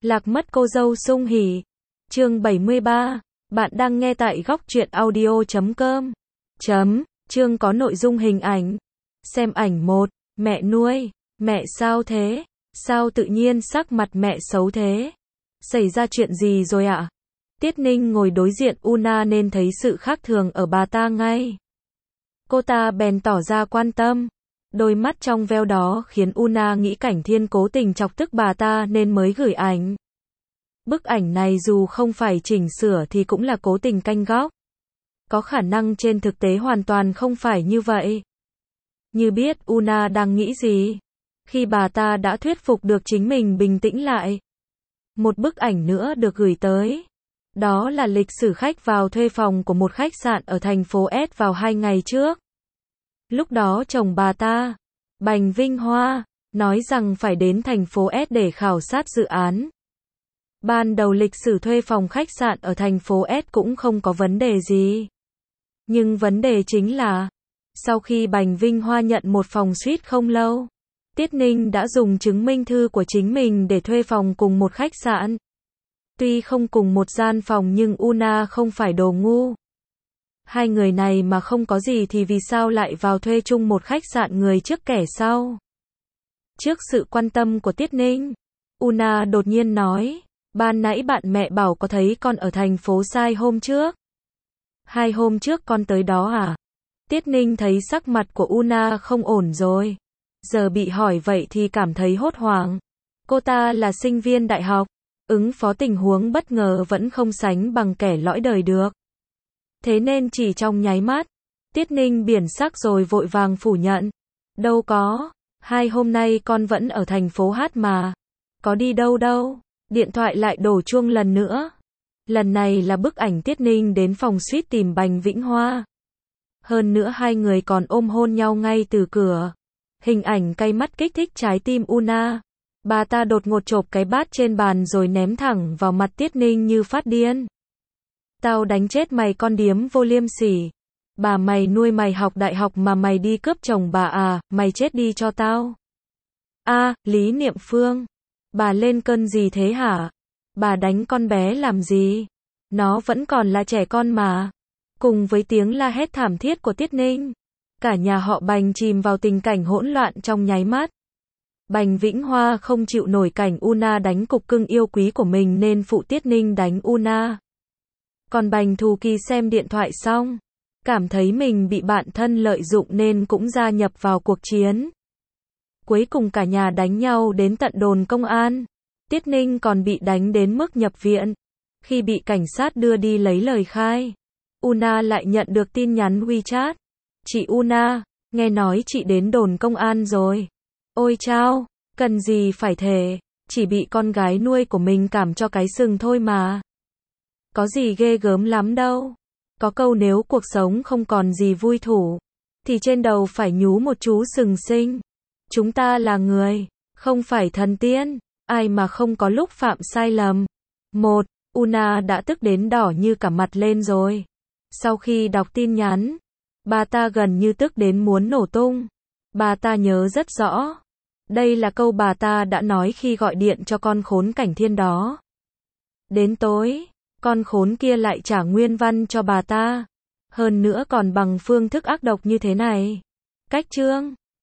Lạc mất cô dâu sung hỉ. Chương 73. Bạn đang nghe tại góc truyện audio.com. Chương có nội dung hình ảnh. Xem ảnh 1. Mẹ nuôi. Mẹ sao thế? Sao tự nhiên sắc mặt mẹ xấu thế? Xảy ra chuyện gì rồi ạ? Tiết Ninh ngồi đối diện Una nên thấy sự khác thường ở bà ta ngay. Cô ta bèn tỏ ra quan tâm. Đôi mắt trong veo đó khiến Una nghĩ Cảnh Thiên cố tình chọc tức bà ta nên mới gửi ảnh. Bức ảnh này dù không phải chỉnh sửa thì cũng là cố tình canh góc. Có khả năng trên thực tế hoàn toàn không phải như vậy. Như biết Una đang nghĩ gì. Khi bà ta đã thuyết phục được chính mình bình tĩnh lại. Một bức ảnh nữa được gửi tới. Đó là lịch sử khách vào thuê phòng của một khách sạn ở thành phố S vào 2 ngày trước. Lúc đó chồng bà ta, Bành Vinh Hoa, nói rằng phải đến thành phố S để khảo sát dự án. Ban đầu lịch sử thuê phòng khách sạn ở thành phố S cũng không có vấn đề gì. Nhưng vấn đề chính là, sau khi Bành Vinh Hoa nhận một phòng suite không lâu, Tiết Ninh đã dùng chứng minh thư của chính mình để thuê phòng cùng một khách sạn. Tuy không cùng một gian phòng nhưng Una không phải đồ ngu. Hai người này mà không có gì thì vì sao lại vào thuê chung một khách sạn người trước kẻ sau? Trước sự quan tâm của Tiết Ninh, Una đột nhiên nói, ban nãy bạn mẹ bảo có thấy con ở thành phố Sai hôm trước. 2 hôm trước con tới đó à? Tiết Ninh thấy sắc mặt của Una không ổn rồi. Giờ bị hỏi vậy thì cảm thấy hốt hoảng. Cô ta là sinh viên đại học, ứng phó tình huống bất ngờ vẫn không sánh bằng kẻ lõi đời được. Thế nên chỉ trong nháy mắt, Tiết Ninh biển sắc rồi vội vàng phủ nhận. Đâu có, 2 hôm nay con vẫn ở thành phố Hát mà. Có đi đâu đâu. Điện thoại lại đổ chuông lần nữa. Lần này là bức ảnh Tiết Ninh đến phòng suite tìm Bành Vĩnh Hoa. Hơn nữa hai người còn ôm hôn nhau ngay từ cửa. Hình ảnh cay mắt kích thích trái tim Una. Bà ta đột ngột chộp cái bát trên bàn rồi ném thẳng vào mặt Tiết Ninh như phát điên. Tao đánh chết mày con điếm vô liêm sỉ. Bà mày nuôi mày học đại học mà mày đi cướp chồng bà à, mày chết đi cho tao. Lý Niệm Phương. Bà lên cơn gì thế hả? Bà đánh con bé làm gì? Nó vẫn còn là trẻ con mà. Cùng với tiếng la hét thảm thiết của Tiết Ninh, cả nhà họ Bành chìm vào tình cảnh hỗn loạn trong nháy mắt. Bành Vĩnh Hoa không chịu nổi cảnh Una đánh cục cưng yêu quý của mình nên phụ Tiết Ninh đánh Una. Còn Bành Thù Kỳ xem điện thoại xong, cảm thấy mình bị bạn thân lợi dụng nên cũng gia nhập vào cuộc chiến. Cuối cùng cả nhà đánh nhau đến tận đồn công an. Tiết Ninh còn bị đánh đến mức nhập viện. Khi bị cảnh sát đưa đi lấy lời khai, Una lại nhận được tin nhắn WeChat. Chị Una, nghe nói chị đến đồn công an rồi. Ôi chao, cần gì phải thề, chỉ bị con gái nuôi của mình cảm cho cái sừng thôi mà. Có gì ghê gớm lắm đâu. Có câu nếu cuộc sống không còn gì vui thủ, thì trên đầu phải nhú một chú sừng sinh. Chúng ta là người, không phải thần tiên, ai mà không có lúc phạm sai lầm. Una đã tức đến đỏ như cả mặt lên rồi. Sau khi đọc tin nhắn, bà ta gần như tức đến muốn nổ tung. Bà ta nhớ rất rõ. Đây là câu bà ta đã nói khi gọi điện cho con khốn Cảnh Thiên đó. Đến tối, con khốn kia lại trả nguyên văn cho bà ta. Hơn nữa còn bằng phương thức ác độc như thế này. Cách chương